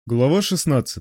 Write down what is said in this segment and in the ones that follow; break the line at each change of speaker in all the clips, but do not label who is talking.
Глава 16.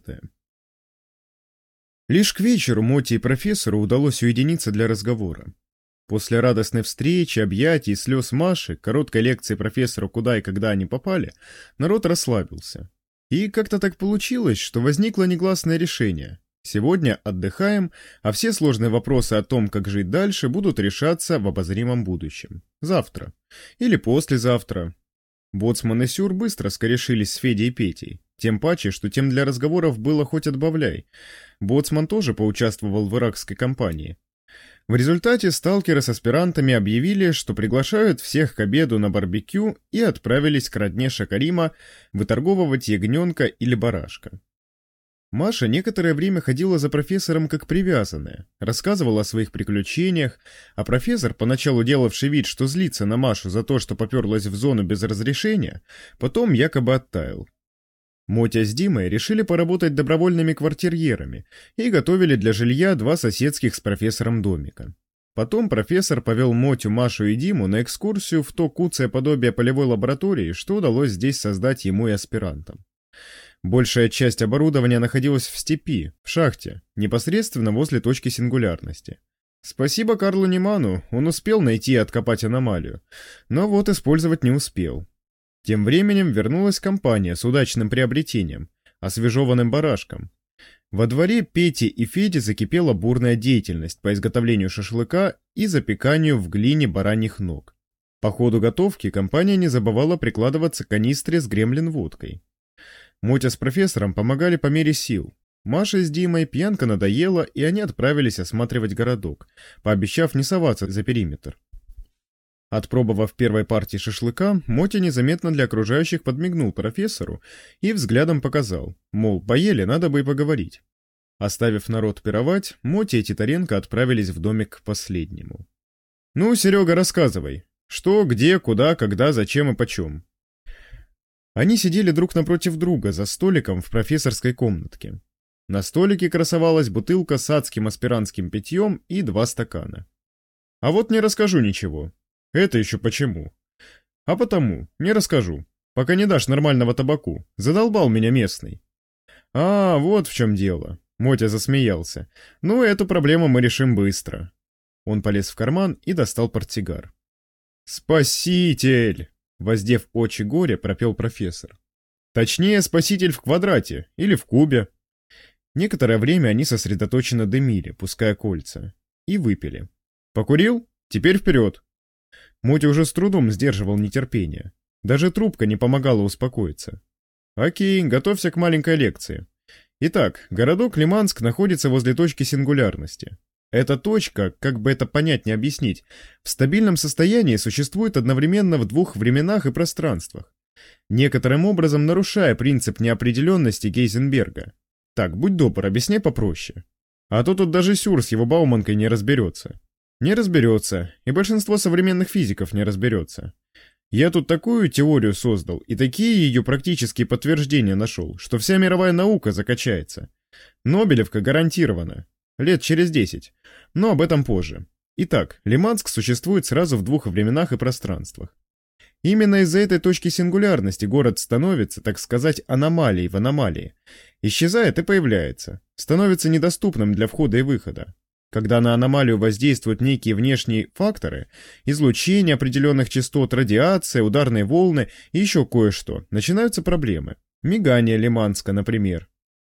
Лишь к вечеру Моти и профессору удалось уединиться для разговора. После радостной встречи, объятий и слез Маши, короткой лекции профессору, куда и когда они попали, народ расслабился. И как-то так получилось, что возникло негласное решение. Сегодня отдыхаем, а все сложные вопросы о том, как жить дальше, будут решаться в обозримом будущем. Завтра. Или послезавтра. Боцман и Сюр быстро скорешились с Федей и Петей. Тем паче, что тем для разговоров было хоть отбавляй. Боцман тоже поучаствовал в иракской кампании. В результате сталкеры с аспирантами объявили, что приглашают всех к обеду на барбекю и отправились к родне Шакарима выторговывать ягненка или барашка. Маша некоторое время ходила за профессором как привязанная, рассказывала о своих приключениях, а профессор, поначалу делавший вид, что злится на Машу за то, что поперлась в зону без разрешения, потом якобы оттаял. Мотя с Димой решили поработать добровольными квартирьерами и готовили для жилья два соседских с профессором домика. Потом профессор повел Мотю, Машу и Диму на экскурсию в то куцое подобие полевой лаборатории, что удалось здесь создать ему и аспирантам. Большая часть оборудования находилась в степи, в шахте, непосредственно возле точки сингулярности. Спасибо Карлу Неману, он успел найти и откопать аномалию, но вот использовать не успел. Тем временем вернулась компания с удачным приобретением, освежеванным барашком. Во дворе Пети и Феди закипела бурная деятельность по изготовлению шашлыка и запеканию в глине бараньих ног. По ходу готовки компания не забывала прикладываться к канистре с гремлин-водкой. Мотя с профессором помогали по мере сил. Маше с Димой пьянка надоела, и они отправились осматривать городок, пообещав не соваться за периметр. Отпробовав первой партии шашлыка, Мотя незаметно для окружающих подмигнул профессору и взглядом показал, мол, поели, надо бы и поговорить. Оставив народ пировать, Мотя и Титаренко отправились в домик к последнему. «Ну, Серега, рассказывай. Что, где, куда, когда, зачем и почем?» Они сидели друг напротив друга за столиком в профессорской комнатке. На столике красовалась бутылка с адским аспирантским питьем и 2 стакана. «А вот не расскажу ничего». «Это еще почему?» «А потому, не расскажу, пока не дашь нормального табаку. Задолбал меня местный». «А, вот в чем дело», — Мотя засмеялся. «Ну, эту проблему мы решим быстро». Он полез в карман и достал портсигар. «Спаситель!» — воздев очи горя, пропел профессор. «Точнее, спаситель в квадрате или в кубе». Некоторое время они сосредоточенно дымили, пуская кольца, и выпили. «Покурил? Теперь вперед!» Мотя уже с трудом сдерживал нетерпение. Даже трубка не помогала успокоиться. «Окей, готовься к маленькой лекции. Итак, городок Лиманск находится возле точки сингулярности. Эта точка, как бы это понять не объяснить, в стабильном состоянии существует одновременно в 2 временах и пространствах, некоторым образом нарушая принцип неопределенности Гейзенберга. Так, будь добр, объясняй попроще. А то тут даже Сюр с его Бауманкой не разберется». Не разберется, и большинство современных физиков не разберется. Я тут такую теорию создал, и такие ее практические подтверждения нашел, что вся мировая наука закачается. Нобелевка гарантирована. Лет через 10. Но об этом позже. Итак, Лиманск существует сразу в 2 временах и пространствах. Именно из-за этой точки сингулярности город становится, так сказать, аномалией в аномалии. Исчезает и появляется. Становится недоступным для входа и выхода. Когда на аномалию воздействуют некие внешние факторы, излучение определенных частот, радиация, ударные волны и еще кое-что, начинаются проблемы. Мигание Лиманска, например.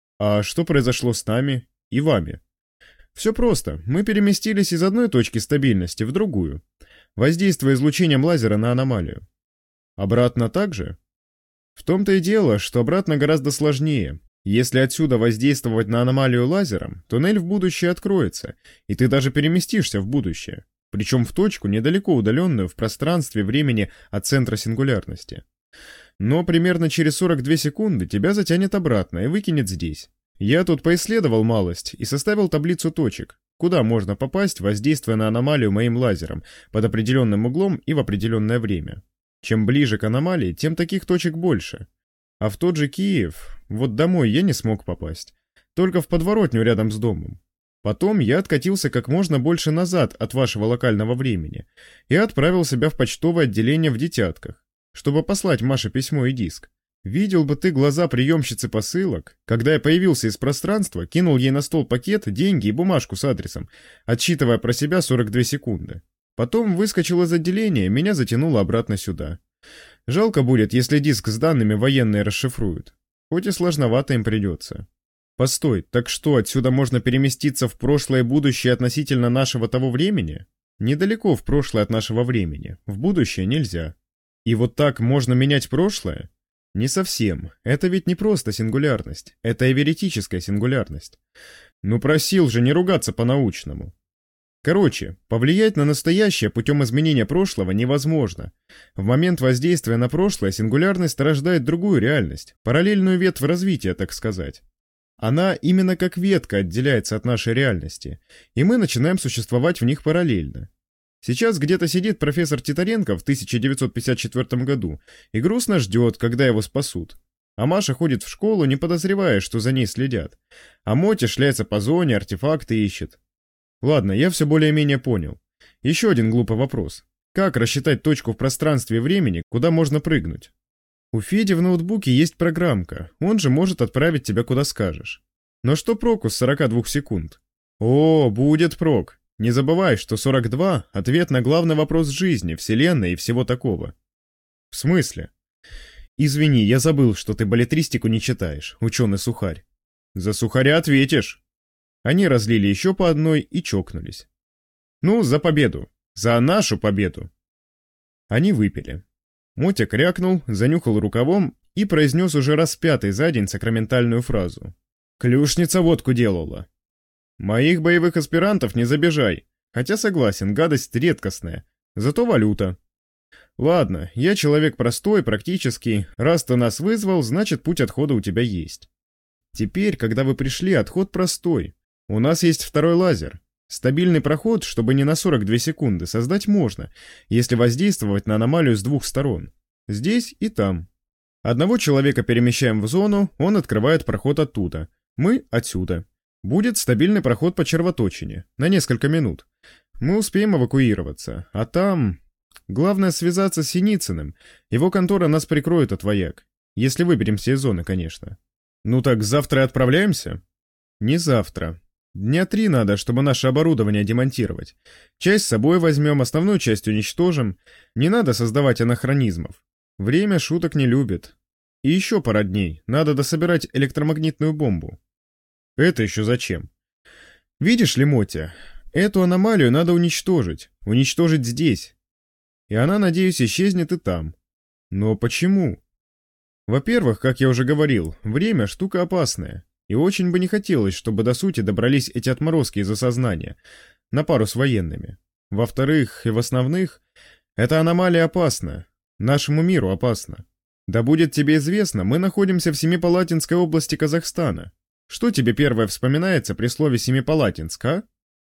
А что произошло с нами и вами? Все просто. Мы переместились из одной точки стабильности в другую, воздействуя излучением лазера на аномалию. Обратно так же? В том-то и дело, что обратно гораздо сложнее. Если отсюда воздействовать на аномалию лазером, туннель в будущее откроется, и ты даже переместишься в будущее, причем в точку, недалеко удаленную в пространстве времени от центра сингулярности. Но примерно через 42 секунды тебя затянет обратно и выкинет здесь. Я тут поисследовал малость и составил таблицу точек, куда можно попасть, воздействуя на аномалию моим лазером под определенным углом и в определенное время. Чем ближе к аномалии, тем таких точек больше. А в тот же Киев, вот домой я не смог попасть, только в подворотню рядом с домом. Потом я откатился как можно больше назад от вашего локального времени и отправил себя в почтовое отделение в Детятках, чтобы послать Маше письмо и диск. Видел бы ты глаза приемщицы посылок, когда я появился из пространства, кинул ей на стол пакет, деньги и бумажку с адресом, отсчитывая про себя 42 секунды. Потом выскочил из отделения, меня затянуло обратно сюда. Жалко будет, если диск с данными военные расшифруют. Хоть и сложновато им придется. Постой, так что, отсюда можно переместиться в прошлое и будущее относительно нашего того времени? Недалеко в прошлое от нашего времени, в будущее нельзя. И вот так можно менять прошлое? Не совсем. Это ведь не просто сингулярность, это эверетическая сингулярность. Ну просил же не ругаться по-научному. Короче, повлиять на настоящее путем изменения прошлого невозможно. В момент воздействия на прошлое сингулярность рождает другую реальность, параллельную ветвь развития, так сказать. Она именно как ветка отделяется от нашей реальности, и мы начинаем существовать в них параллельно. Сейчас где-то сидит профессор Титаренко в 1954 году и грустно ждет, когда его спасут. А Маша ходит в школу, не подозревая, что за ней следят. А Мотя шляется по зоне, артефакты ищет. Ладно, я все более-менее понял. Еще один глупый вопрос. Как рассчитать точку в пространстве и времени, куда можно прыгнуть? У Феди в ноутбуке есть программка, он же может отправить тебя куда скажешь. Но что проку с 42 секунд? О, будет прок. Не забывай, что 42 — ответ на главный вопрос жизни, вселенной и всего такого. В смысле? Извини, я забыл, что ты баллетристику не читаешь, ученый-сухарь. За сухаря ответишь. Они разлили еще по одной и чокнулись. Ну, за победу. За нашу победу. Они выпили. Мотя крякнул, занюхал рукавом и произнес уже раз пятый за день сакраментальную фразу. «Клюшница водку делала». «Моих боевых аспирантов не забежай. Хотя согласен, гадость редкостная. Зато валюта». «Ладно, я человек простой, практический. Раз ты нас вызвал, значит путь отхода у тебя есть. Теперь, когда вы пришли, отход простой. У нас есть второй лазер. Стабильный проход, чтобы не на 42 секунды, создать можно, если воздействовать на аномалию с двух сторон. Здесь и там. Одного человека перемещаем в зону, он открывает проход оттуда. Мы отсюда. Будет стабильный проход по червоточине, на несколько минут. Мы успеем эвакуироваться, а там... Главное связаться с Синицыным. Его контора нас прикроет от вояк. Если выберемся из зоны, конечно. Ну так завтра отправляемся? Не завтра. Дня 3 надо, чтобы наше оборудование демонтировать. Часть с собой возьмем, основную часть уничтожим. Не надо создавать анахронизмов. Время шуток не любит. И еще пара дней. Надо дособирать электромагнитную бомбу. Это еще зачем? Видишь ли, Мотя, эту аномалию надо уничтожить. Уничтожить здесь. И она, надеюсь, исчезнет и там. Но почему? Во-первых, как я уже говорил, время штука опасная. И очень бы не хотелось, чтобы до сути добрались эти отморозки из осознания, на пару с военными. Во-вторых, и в основных, эта аномалия опасна. Нашему миру опасна. Да будет тебе известно, мы находимся в Семипалатинской области Казахстана. Что тебе первое вспоминается при слове Семипалатинск, а?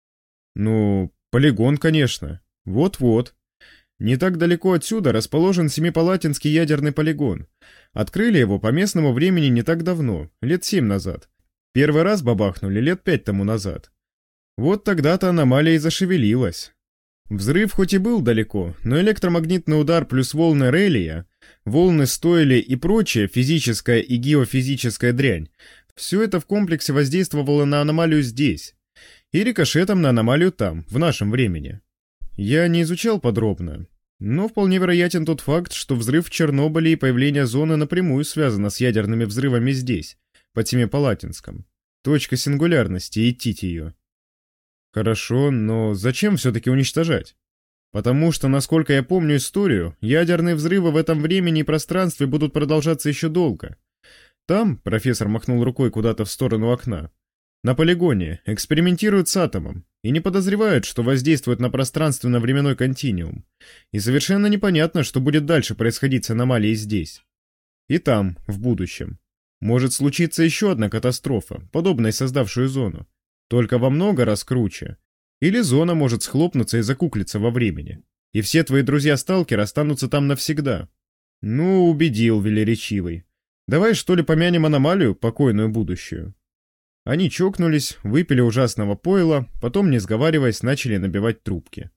Ну, полигон, конечно. Вот-вот. Не так далеко отсюда расположен Семипалатинский ядерный полигон. Открыли его по местному времени не так давно, лет 7 назад. Первый раз бабахнули лет 5 тому назад. Вот тогда-то аномалия и зашевелилась. Взрыв хоть и был далеко, но электромагнитный удар плюс волны Релия, волны Стойли и прочая физическая и геофизическая дрянь, все это в комплексе воздействовало на аномалию здесь. И рикошетом на аномалию там, в нашем времени. Я не изучал подробно, но вполне вероятен тот факт, что взрыв в Чернобыле и появление зоны напрямую связано с ядерными взрывами здесь, под Семипалатинском. Точка сингулярности, и тить ее. Хорошо, но зачем все-таки уничтожать? Потому что, насколько я помню историю, ядерные взрывы в этом времени и пространстве будут продолжаться еще долго. Там, профессор махнул рукой куда-то в сторону окна, на полигоне экспериментируют с атомом и не подозревают, что воздействуют на пространственно-временной континуум. И совершенно непонятно, что будет дальше происходить с аномалией здесь. И там, в будущем. Может случиться еще одна катастрофа, подобная создавшую зону. Только во много раз круче. Или зона может схлопнуться и закуклиться во времени. И все твои друзья-сталкеры останутся там навсегда. Ну, убедил велеречивый. Давай что ли помянем аномалию, покойную будущую. Они чокнулись, выпили ужасного пойла, потом, не сговариваясь, начали набивать трубки.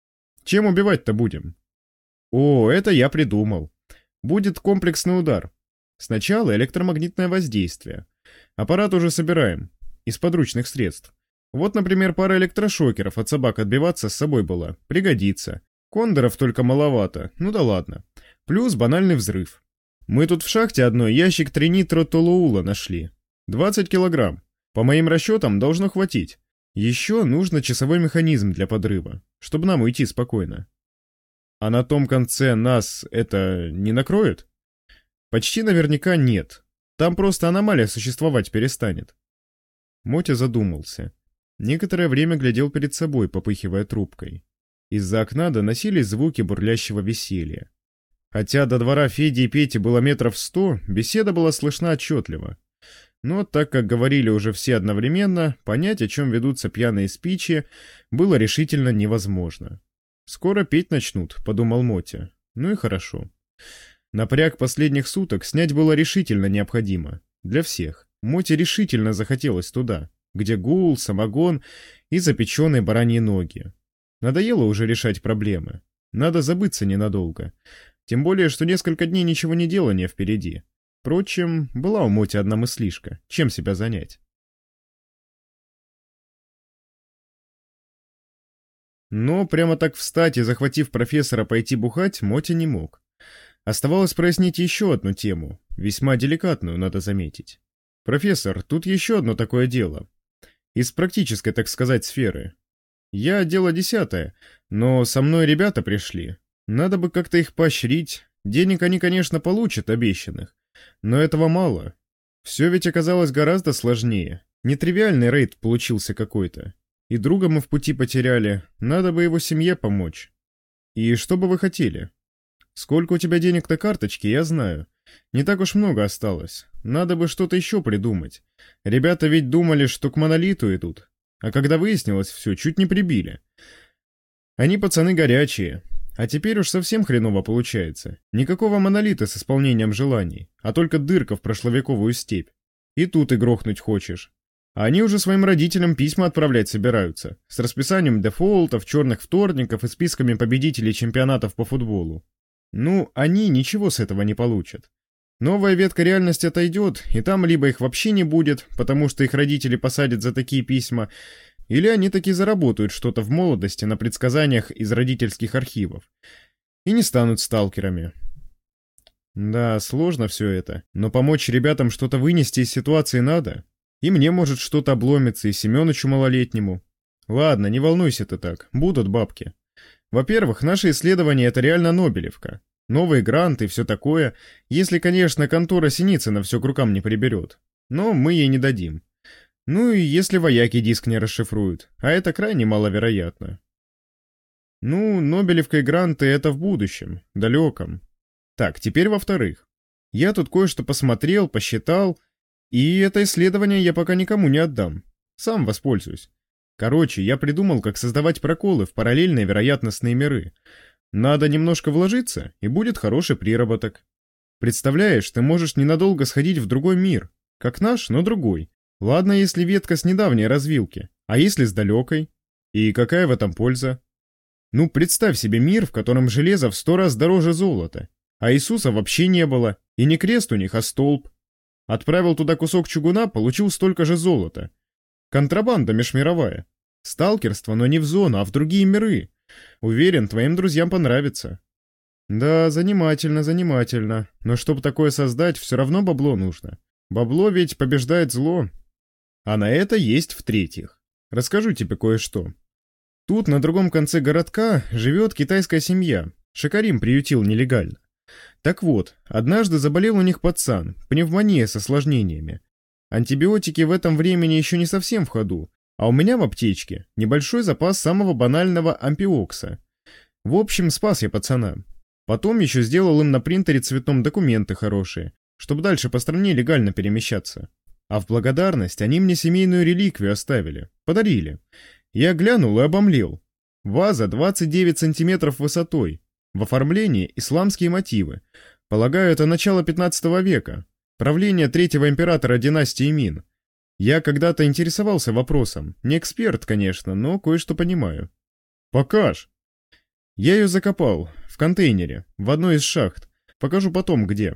Чем убивать-то будем? О, это я придумал. Будет комплексный удар. Сначала электромагнитное воздействие. Аппарат уже собираем. Из подручных средств. Вот, например, пара электрошокеров от собак отбиваться с собой была. Пригодится. Кондоров только маловато. Ну да ладно. Плюс банальный взрыв. Мы тут в шахте одной ящик тринитротолуула нашли. 20 килограмм. По моим расчетам, должно хватить. Еще нужно часовой механизм для подрыва, чтобы нам уйти спокойно. А на том конце нас это не накроет? Почти наверняка нет. Там просто аномалия существовать перестанет. Мотя задумался. Некоторое время глядел перед собой, попыхивая трубкой. Из-за окна доносились звуки бурлящего веселья. Хотя до двора Феди и Пети было метров 100, беседа была слышна отчетливо. Но так как говорили уже все одновременно, понять, о чем ведутся пьяные спичи, было решительно невозможно. «Скоро петь начнут», — подумал Мотя. Ну и хорошо. Напряг последних суток снять было решительно необходимо. Для всех. Моте решительно захотелось туда, где гул, самогон и запеченные бараньи ноги. Надоело уже решать проблемы. Надо забыться ненадолго. Тем более, что несколько дней ничего не делания впереди. Впрочем, была у Моти одна мыслишка. Чем себя занять? Но прямо так встать и, захватив профессора, пойти бухать, Мотя не мог. Оставалось прояснить еще одну тему, весьма деликатную, надо заметить. «Профессор, тут еще одно такое дело. Из практической, так сказать, сферы. Я дело 10, но со мной ребята пришли. Надо бы как-то их поощрить. Денег они, конечно, получат, обещанных. Но этого мало. Все ведь оказалось гораздо сложнее. Нетривиальный рейд получился какой-то. И друга мы в пути потеряли. Надо бы его семье помочь. И что бы вы хотели? Сколько у тебя денег на карточке, я знаю. Не так уж много осталось. Надо бы что-то еще придумать. Ребята ведь думали, что к монолиту идут. А когда выяснилось все, чуть не прибили. Они пацаны горячие. А теперь уж совсем хреново получается. Никакого монолита с исполнением желаний, а только дырка в прошловековую степь. И тут и грохнуть хочешь. А они уже своим родителям письма отправлять собираются, с расписанием дефолтов, черных вторников и списками победителей чемпионатов по футболу. Ну, они ничего с этого не получат. Новая ветка реальности отойдет, и там либо их вообще не будет, потому что их родители посадят за такие письма, или они таки заработают что-то в молодости на предсказаниях из родительских архивов. И не станут сталкерами. Да, сложно все это, но помочь ребятам что-то вынести из ситуации надо. И мне может что-то обломиться, и Семёнычу малолетнему. Ладно, не волнуйся ты так, будут бабки. Во-первых, наше исследование — это реально Нобелевка. Новые гранты и все такое, если, конечно, контора Синицына все к рукам не приберет. Но мы ей не дадим. Ну и если вояки диск не расшифруют, а это крайне маловероятно. Ну, Нобелевка и гранты — это в будущем, далеком. Так, теперь во-вторых. Я тут кое-что посмотрел, посчитал, и это исследование я пока никому не отдам. Сам воспользуюсь. Короче, я придумал, как создавать проколы в параллельные вероятностные миры. Надо немножко вложиться, и будет хороший приработок. Представляешь, ты можешь ненадолго сходить в другой мир, как наш, но другой. Ладно, если ветка с недавней развилки, а если с далекой? И какая в этом польза? Ну, представь себе мир, в котором железо в 100 раз дороже золота, а Иисуса вообще не было, и не крест у них, а столб. Отправил туда кусок чугуна, получил столько же золота. Контрабанда межмировая. Сталкерство, но не в зону, а в другие миры. Уверен, твоим друзьям понравится. Да, занимательно, занимательно. Но чтобы такое создать, все равно бабло нужно. Бабло ведь побеждает зло. А на это есть в-третьих. Расскажу тебе кое-что. Тут, на другом конце городка, живет китайская семья. Шикарим приютил нелегально. Так вот, однажды заболел у них пацан, пневмония с осложнениями. Антибиотики в этом времени еще не совсем в ходу, а у меня в аптечке небольшой запас самого банального ампиокса. В общем, спас я пацана. Потом еще сделал им на принтере цветном документы хорошие, чтобы дальше по стране легально перемещаться. А в благодарность они мне семейную реликвию оставили, подарили. Я глянул и обомлел. Ваза 29 сантиметров высотой. В оформлении исламские мотивы. Полагаю, это начало 15 века. Правление третьего императора династии Мин. Я когда-то интересовался вопросом. Не эксперт, конечно, но кое-что понимаю. Покаж. Я ее закопал. В контейнере. В одной из шахт. Покажу потом, где.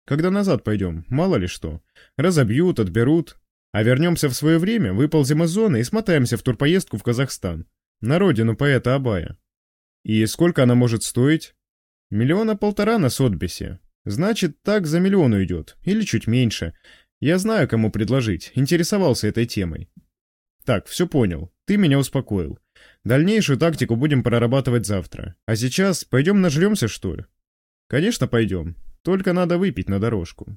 Когда назад пойдем, мало ли что. Разобьют, отберут. А вернемся в свое время, выползем из зоны и смотаемся в турпоездку в Казахстан. На родину поэта Абая. И сколько она может стоить? 1,5 миллиона на Сотбисе. Значит, так за 1 миллион уйдет. Или чуть меньше. Я знаю, кому предложить. Интересовался этой темой. Так, все понял. Ты меня успокоил. Дальнейшую тактику будем прорабатывать завтра. А сейчас пойдем нажремся, что ли? Конечно, пойдем. Только надо выпить на дорожку.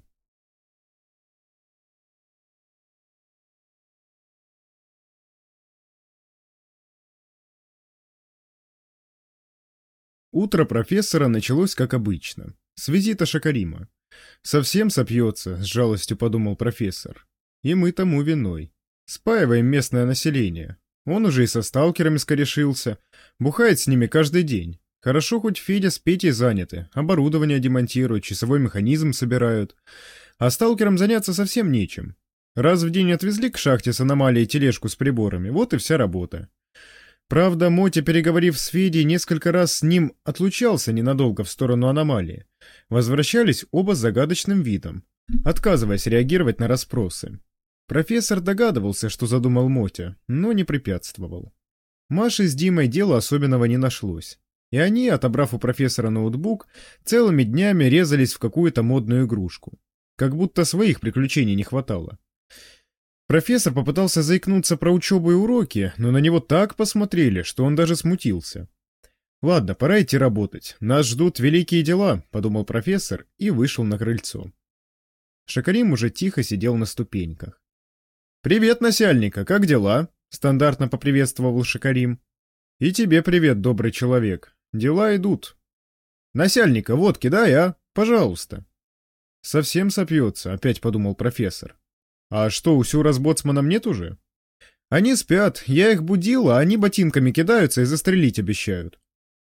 Утро профессора началось как обычно, с визита Шакарима. «Совсем сопьется», — с жалостью подумал профессор. «И мы тому виной. Спаиваем местное население. Он уже и со сталкерами скорешился, бухает с ними каждый день. Хорошо, хоть Федя с Петей заняты, оборудование демонтируют, часовой механизм собирают. А сталкерам заняться совсем нечем. Раз в день отвезли к шахте с аномалией тележку с приборами, вот и вся работа. Правда, Мотя, переговорив с Федей, несколько раз с ним отлучался ненадолго в сторону аномалии. Возвращались оба с загадочным видом, отказываясь реагировать на расспросы. Профессор догадывался, что задумал Мотя, но не препятствовал. Маше с Димой дела особенного не нашлось. И они, отобрав у профессора ноутбук, целыми днями резались в какую-то модную игрушку. Как будто своих приключений не хватало. Профессор попытался заикнуться про учебу и уроки, но на него так посмотрели, что он даже смутился. «Ладно, пора идти работать. Нас ждут великие дела», — подумал профессор и вышел на крыльцо. Шакарим уже тихо сидел на ступеньках. «Привет, насяльника, как дела?» — стандартно поприветствовал Шакарим. «И тебе привет, добрый человек. Дела идут». «Насяльника, водки дай, а? Пожалуйста». «Совсем сопьется», — опять подумал профессор. «А что, у Сюра с боцманом нет уже?» «Они спят, я их будил, а они ботинками кидаются и застрелить обещают».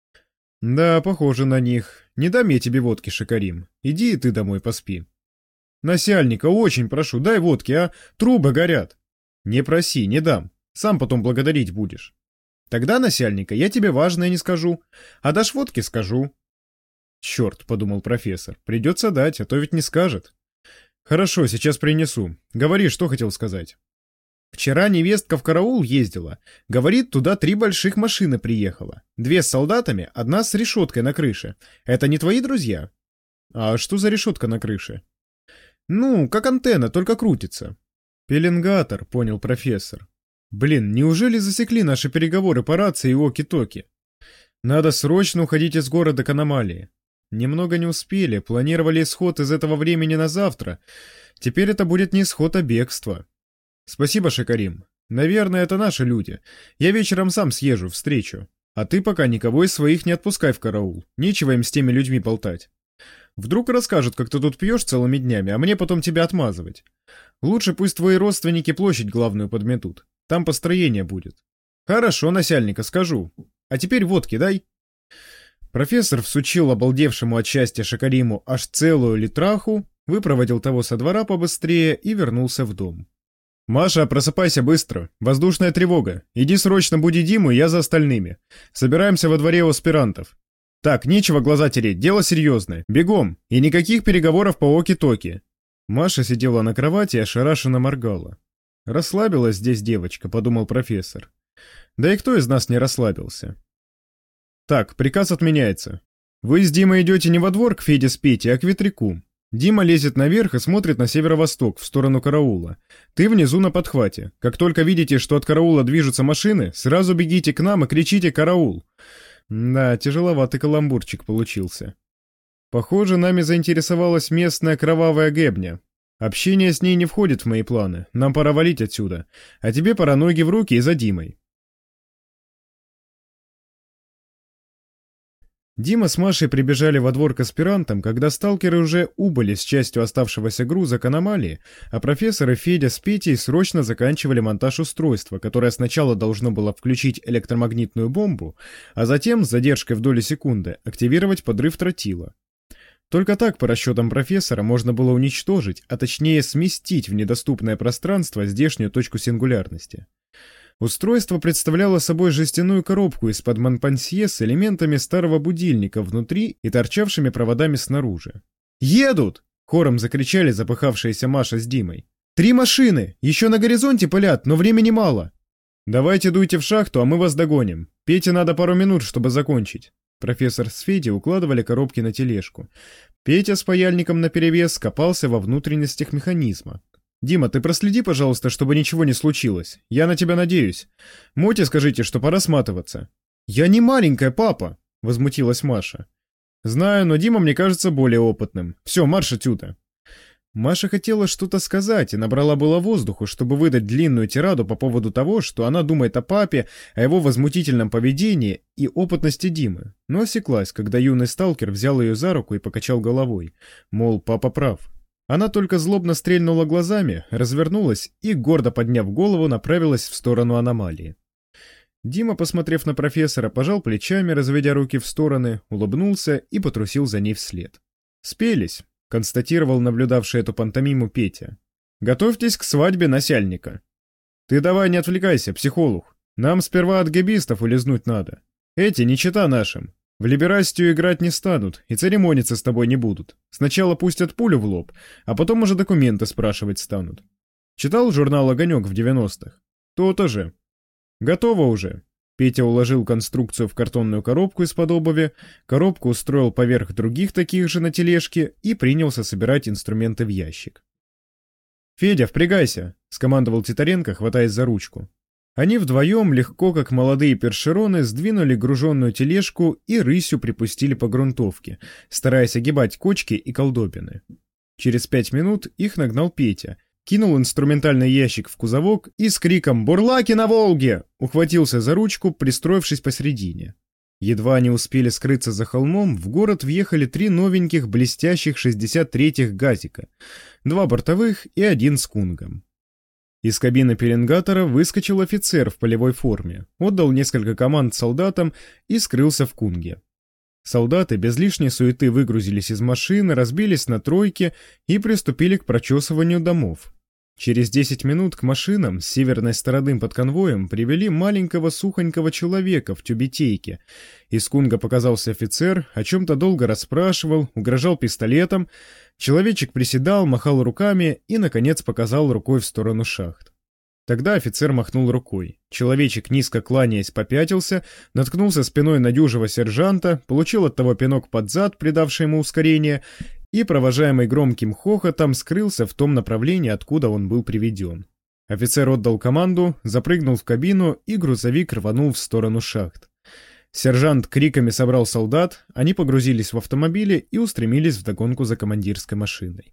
«Да, похоже на них. Не дам я тебе водки, Шакарим. Иди и ты домой поспи». «Насяльника, очень прошу, дай водки, а? Трубы горят». «Не проси, не дам. Сам потом благодарить будешь». «Тогда, насяльника, я тебе важное не скажу. А дашь водки, скажу». «Черт», — подумал профессор, — «придется дать, а то ведь не скажет». «Хорошо, сейчас принесу. Говори, что хотел сказать». «Вчера невестка в караул ездила. Говорит, туда 3 больших машины приехало. 2 с солдатами, 1 с решеткой на крыше. Это не твои друзья?» «А что за решетка на крыше?» «Ну, как антенна, только крутится». «Пеленгатор», — понял профессор. «Блин, неужели засекли наши переговоры по рации и оки-токи? Надо срочно уходить из города к аномалии». Немного не успели, планировали исход из этого времени на завтра. Теперь это будет не исход, а бегство. Спасибо, Шакарим. Наверное, это наши люди. Я вечером сам съезжу, встречу. А ты пока никого из своих не отпускай в караул. Нечего им с теми людьми болтать. Вдруг расскажут, как ты тут пьешь целыми днями, а мне потом тебя отмазывать. Лучше пусть твои родственники площадь главную подметут. Там построение будет. Хорошо, насяльника, скажу. А теперь водки дай. Профессор всучил обалдевшему от счастья Шакариму аж целую литраху, выпроводил того со двора побыстрее и вернулся в дом. «Маша, просыпайся быстро. Воздушная тревога. Иди срочно буди Диму, я за остальными. Собираемся во дворе у аспирантов. Так, нечего глаза тереть, дело серьезное. Бегом. И никаких переговоров по оки-токи». Маша сидела на кровати и ошарашенно моргала. «Расслабилась здесь девочка», — подумал профессор. «Да и кто из нас не расслабился?» «Так, приказ отменяется. Вы с Димой идете не во двор к Феде с Петей, а к ветряку. Дима лезет наверх и смотрит на северо-восток, в сторону караула. Ты внизу на подхвате. Как только видите, что от караула движутся машины, сразу бегите к нам и кричите «Караул!». Да, тяжеловатый каламбурчик получился. Похоже, нами заинтересовалась местная кровавая гэбня. Общение с ней не входит в мои планы. Нам пора валить отсюда. А тебе пора ноги в руки и за Димой. Дима с Машей прибежали во двор к аспирантам, когда сталкеры уже убыли с частью оставшегося груза к аномалии, а профессор и Федя с Петей срочно заканчивали монтаж устройства, которое сначала должно было включить электромагнитную бомбу, а затем, с задержкой в доли секунды, активировать подрыв тротила. Только так, по расчетам профессора, можно было уничтожить, а точнее сместить в недоступное пространство здешнюю точку сингулярности. Устройство представляло собой жестяную коробку из-под Монпансье с элементами старого будильника внутри и торчавшими проводами снаружи. «Едут!» — Хором закричали запыхавшиеся Маша с Димой. «3 машины! Еще на горизонте пылят, но времени мало!» «Давайте дуйте в шахту, а мы вас догоним. Пете надо пару минут, чтобы закончить». Профессор с Федей укладывали коробки на тележку. Петя с паяльником наперевес копался во внутренностях механизма. «Дима, ты проследи, пожалуйста, чтобы ничего не случилось. Я на тебя надеюсь. Моте скажите, что пора сматываться». «Я не маленькая, папа!» — возмутилась Маша. «Знаю, но Дима мне кажется более опытным. Все, марш отсюда». Маша хотела что-то сказать и набрала было воздуху, чтобы выдать длинную тираду по поводу того, что она думает о папе, о его возмутительном поведении и опытности Димы, но осеклась, когда юный сталкер взял ее за руку и покачал головой, мол, папа прав. Она только злобно стрельнула глазами, развернулась и, гордо подняв голову, направилась в сторону аномалии. Дима, посмотрев на профессора, пожал плечами, разведя руки в стороны, улыбнулся и потрусил за ней вслед. «Спелись», — констатировал наблюдавший эту пантомиму Петя. «Готовьтесь к свадьбе насяльника». «Ты давай не отвлекайся, психолог. Нам сперва от гэбистов улизнуть надо. Эти не чета нашим. В либерастию играть не станут и церемониться с тобой не будут. Сначала пустят пулю в лоб, а потом уже документы спрашивать станут. Читал журнал «Огонек» в 90-х? То-то же. Готово уже». Петя уложил конструкцию в картонную коробку из-под обуви, коробку устроил поверх других таких же на тележке и принялся собирать инструменты в ящик. «Федя, впрягайся!» — скомандовал Титаренко, хватаясь за ручку. Они вдвоем, легко как молодые першероны, сдвинули груженную тележку и рысью припустили по грунтовке, стараясь огибать кочки и колдобины. Через 5 минут их нагнал Петя, кинул инструментальный ящик в кузовок и с криком «Бурлаки на Волге!» ухватился за ручку, пристроившись посредине. Едва они успели скрыться за холмом, в город въехали 3 новеньких блестящих 63-х газика, 2 бортовых и 1 с кунгом. Из кабины пеленгатора выскочил офицер в полевой форме, отдал несколько команд солдатам и скрылся в кунге. Солдаты без лишней суеты выгрузились из машины, разбились на тройки и приступили к прочесыванию домов. Через 10 минут к машинам с северной стороны под конвоем привели маленького сухонького человека в тюбетейке. Из кунга показался офицер, о чем-то долго расспрашивал, угрожал пистолетом. Человечек приседал, махал руками и, наконец, показал рукой в сторону шахт. Тогда офицер махнул рукой. Человечек, низко кланяясь, попятился, наткнулся спиной на дюжего сержанта, получил от того пинок под зад, придавший ему ускорение, и, провожаемый громким хохотом, скрылся в том направлении, откуда он был приведен. Офицер отдал команду, запрыгнул в кабину, и грузовик рванул в сторону шахт. Сержант криками собрал солдат, они погрузились в автомобили и устремились вдогонку за командирской машиной.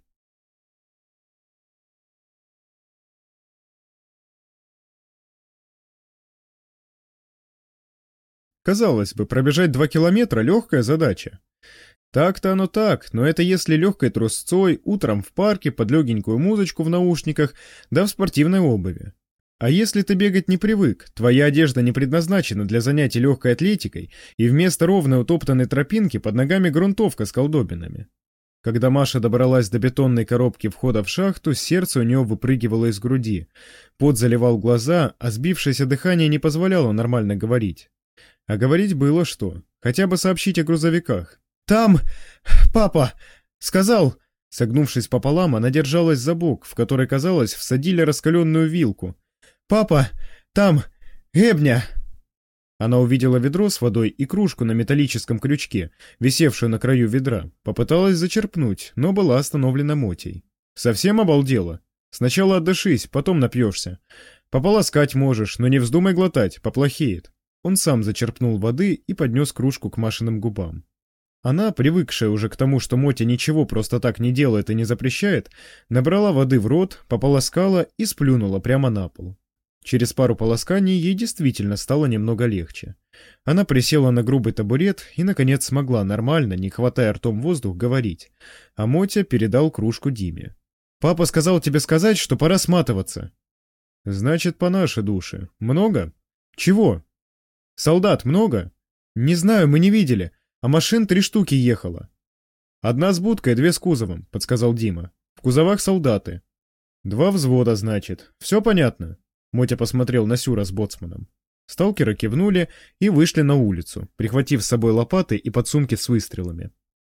Казалось бы, пробежать 2 километра — легкая задача. Так-то оно так, но это если легкой трусцой, утром в парке, под легенькую музычку в наушниках, да в спортивной обуви. А если ты бегать не привык, твоя одежда не предназначена для занятий легкой атлетикой, и вместо ровной утоптанной тропинки под ногами грунтовка с колдобинами. Когда Маша добралась до бетонной коробки входа в шахту, сердце у нее выпрыгивало из груди. Пот заливал глаза, а сбившееся дыхание не позволяло нормально говорить. А говорить было что? Хотя бы сообщить о грузовиках. «Там... папа... сказал...» Согнувшись пополам, она держалась за бок, в который, казалось, всадили раскаленную вилку. «Папа... там... Эбня...» Она увидела ведро с водой и кружку на металлическом крючке, висевшую на краю ведра. Попыталась зачерпнуть, но была остановлена Мотей. «Совсем обалдела? Сначала отдышись, потом напьешься. Пополоскать можешь, но не вздумай глотать, поплохеет». Он сам зачерпнул воды и поднес кружку к Машиным губам. Она, привыкшая уже к тому, что Мотя ничего просто так не делает и не запрещает, набрала воды в рот, пополоскала и сплюнула прямо на пол. Через пару полосканий ей действительно стало немного легче. Она присела на грубый табурет и, наконец, смогла нормально, не хватая ртом воздух, говорить. А Мотя передал кружку Диме. «Папа сказал тебе сказать, что пора сматываться». «Значит, по нашей душе. Много? Чего? Солдат много? Не знаю, мы не видели. А машин 3 штуки ехало». «Одна с будкой, 2 с кузовом», — подсказал Дима. «В кузовах солдаты». 2 взвода, значит. Все понятно?» Мотя посмотрел на Сюра с боцманом. Сталкеры кивнули и вышли на улицу, прихватив с собой лопаты и подсумки с выстрелами.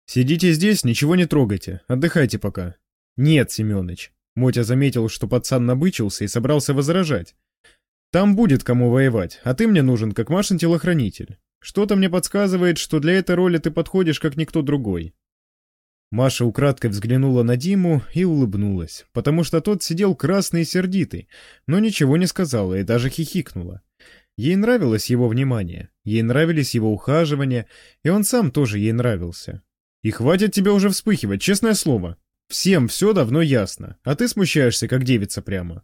«Сидите здесь, ничего не трогайте, отдыхайте пока». «Нет, Семёныч». Мотя заметил, что пацан набычился и собрался возражать. «Там будет кому воевать, а ты мне нужен как Машин телохранитель. Что-то мне подсказывает, что для этой роли ты подходишь как никто другой». Маша украдкой взглянула на Диму и улыбнулась, потому что тот сидел красный и сердитый, но ничего не сказала и даже хихикнула. Ей нравилось его внимание, ей нравились его ухаживания, и он сам тоже ей нравился. «И хватит тебе уже вспыхивать, честное слово. Всем все давно ясно, а ты смущаешься, как девица прямо».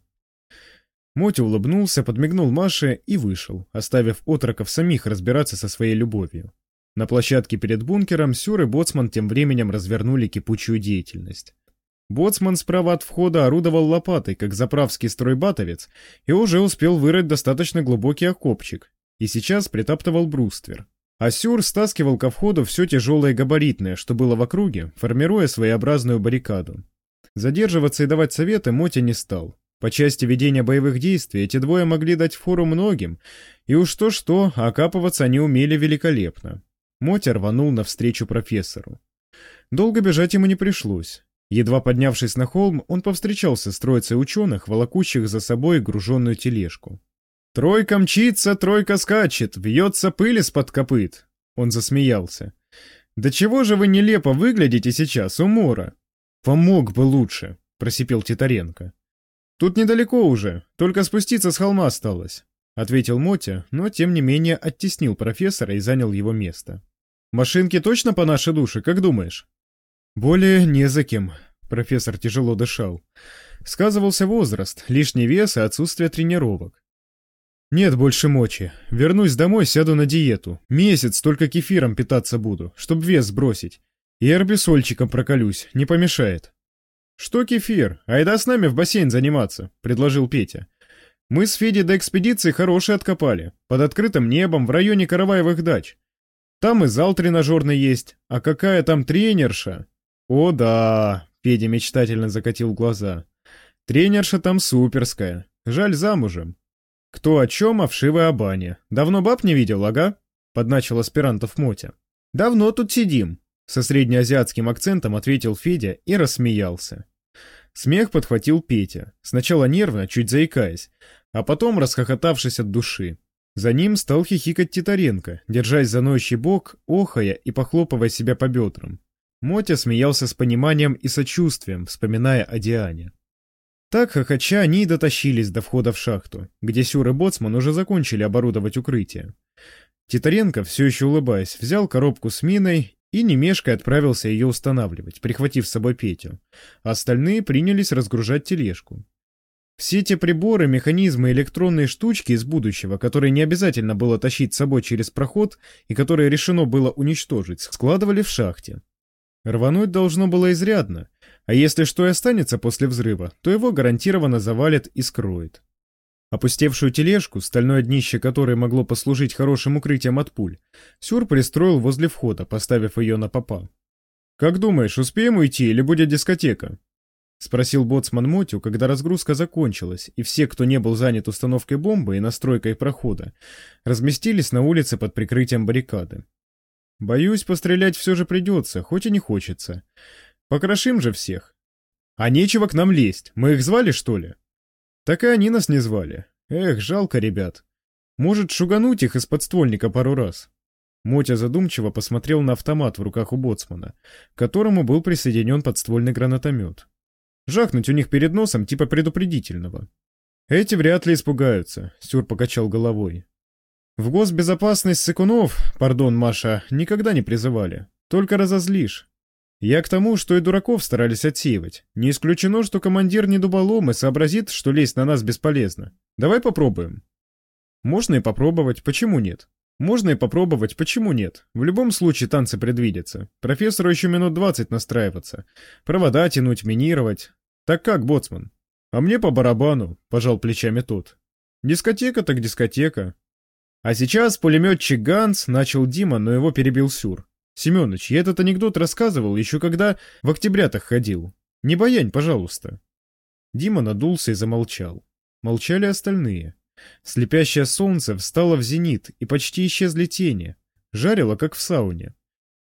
Мотя улыбнулся, подмигнул Маше и вышел, оставив отроков самих разбираться со своей любовью. На площадке перед бункером Сюр и Боцман тем временем развернули кипучую деятельность. Боцман справа от входа орудовал лопатой, как заправский стройбатовец, и уже успел вырыть достаточно глубокий окопчик, и сейчас притаптывал бруствер. А Сюр стаскивал ко входу все тяжелое габаритное, что было в округе, формируя своеобразную баррикаду. Задерживаться и давать советы Мотя не стал. По части ведения боевых действий эти двое могли дать фору многим, и уж то-что, а окапываться они умели великолепно. Мотя рванул навстречу профессору. Долго бежать ему не пришлось. Едва поднявшись на холм, он повстречался с троицей ученых, волокущих за собой груженную тележку. «Тройка мчится, тройка скачет, вьется пыль из-под копыт!» Он засмеялся. «Да чего же вы нелепо выглядите сейчас, умора?» «Помог бы лучше», — просипел Титаренко. «Тут недалеко уже, только спуститься с холма осталось», — ответил Мотя, но тем не менее оттеснил профессора и занял его место. «Машинки точно по нашей душе, как думаешь?» «Более не за кем», — профессор тяжело дышал. Сказывался возраст, лишний вес и отсутствие тренировок. «Нет больше мочи. Вернусь домой, сяду на диету. Месяц только кефиром питаться буду, чтоб вес сбросить. И эрбисольчиком проколюсь, не помешает». «Что кефир? Айда с нами в бассейн заниматься», — предложил Петя. «Мы с Федей до экспедиции хорошие откопали, под открытым небом в районе Караваевых дач. Там и зал тренажерный есть, а какая там тренерша!» «О да!» — Федя мечтательно закатил глаза. «Тренерша там суперская. Жаль, замужем». «Кто о чем, а вшивой о бане. Давно баб не видел, ага?» — подначил аспирантов Мотя. «Давно тут сидим», — со среднеазиатским акцентом ответил Федя и рассмеялся. Смех подхватил Петя, сначала нервно, чуть заикаясь, а потом расхохотавшись от души. За ним стал хихикать Титаренко, держась за ноющий бок, охая и похлопывая себя по бедрам. Мотя смеялся с пониманием и сочувствием, вспоминая о Диане. Так хохоча они и дотащились до входа в шахту, где Сюр и Боцман уже закончили оборудовать укрытие. Титаренко, все еще улыбаясь, взял коробку с миной и, не мешкая, отправился ее устанавливать, прихватив с собой Петю. А остальные принялись разгружать тележку. Все те приборы, механизмы, электронные штучки из будущего, которые не обязательно было тащить с собой через проход и которые решено было уничтожить, складывали в шахте. Рвануть должно было изрядно, а если что и останется после взрыва, то его гарантированно завалит и скроет. Опустевшую тележку, стальное днище которой могло послужить хорошим укрытием от пуль, Сюр пристроил возле входа, поставив ее на попа. «Как думаешь, успеем уйти или будет дискотека?» — спросил боцман Мотю, когда разгрузка закончилась, и все, кто не был занят установкой бомбы и настройкой прохода, разместились на улице под прикрытием баррикады. «Боюсь, пострелять все же придется, хоть и не хочется. Покрошим же всех. А нечего к нам лезть, мы их звали, что ли?» «Так и они нас не звали. Эх, жалко ребят. Может, шугануть их из подствольника пару раз?» Мотя задумчиво посмотрел на автомат в руках у боцмана, к которому был присоединен подствольный гранатомет. Жахнуть у них перед носом типа предупредительного. «Эти вряд ли испугаются», — Сюр покачал головой. «В госбезопасность сыкунов, пардон, Маша, никогда не призывали. Только разозлишь. Я к тому, что и дураков старались отсеивать. Не исключено, что командир не дуболом и сообразит, что лезть на нас бесполезно. Давай попробуем». «Можно и попробовать, почему нет?» «Можно и попробовать, почему нет? В любом случае танцы предвидятся. Профессору еще минут 20 настраиваться. Провода тянуть, минировать. Так как, боцман?» «А мне по барабану», — пожал плечами тот. «Дискотека так дискотека». «А сейчас пулеметчик Ганс», — начал Дима, но его перебил Сюр. «Семёныч, я этот анекдот рассказывал еще когда в октябрятах ходил. Не баянь, пожалуйста». Дима надулся и замолчал. Молчали остальные. Слепящее солнце встало в зенит, и почти исчезли тени. Жарило, как в сауне.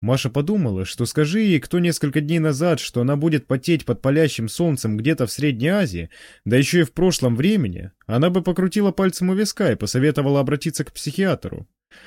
Маша подумала, что скажи ей кто несколько дней назад, что она будет потеть под палящим солнцем где-то в Средней Азии, да еще и в прошлом времени, она бы покрутила пальцем у виска и посоветовала обратиться к психиатру.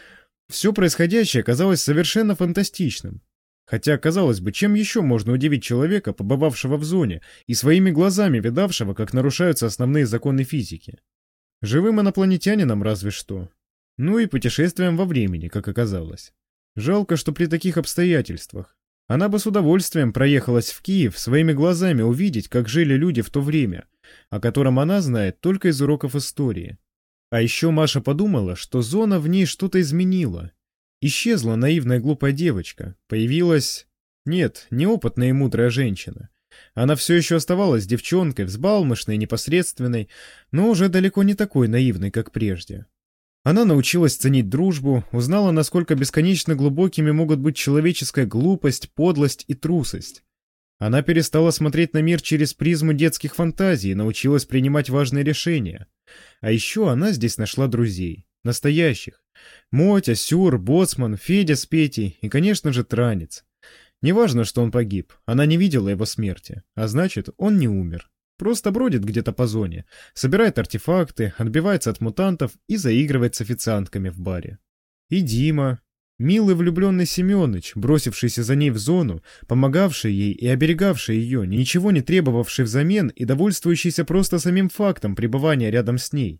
Все происходящее казалось совершенно фантастичным. Хотя, казалось бы, чем еще можно удивить человека, побывавшего в зоне, и своими глазами видавшего, как нарушаются основные законы физики? Живым инопланетянином разве что. Ну и путешествием во времени, как оказалось. Жалко, что при таких обстоятельствах. Она бы с удовольствием проехалась в Киев своими глазами увидеть, как жили люди в то время, о котором она знает только из уроков истории. А еще Маша подумала, что зона в ней что-то изменила. Исчезла наивная глупая девочка. Появилась... Нет, неопытная и мудрая женщина. Она все еще оставалась девчонкой, взбалмошной, непосредственной, но уже далеко не такой наивной, как прежде. Она научилась ценить дружбу, узнала, насколько бесконечно глубокими могут быть человеческая глупость, подлость и трусость. Она перестала смотреть на мир через призму детских фантазий и научилась принимать важные решения. А еще она здесь нашла друзей. Настоящих. Мотя, Сюр, Боцман, Федя с Петей и, конечно же, Транец. Неважно, что он погиб, она не видела его смерти, а значит, он не умер. Просто бродит где-то по зоне, собирает артефакты, отбивается от мутантов и заигрывает с официантками в баре. И Дима, милый влюбленный Семёныч, бросившийся за ней в зону, помогавший ей и оберегавший ее, ничего не требовавший взамен и довольствующийся просто самим фактом пребывания рядом с ней.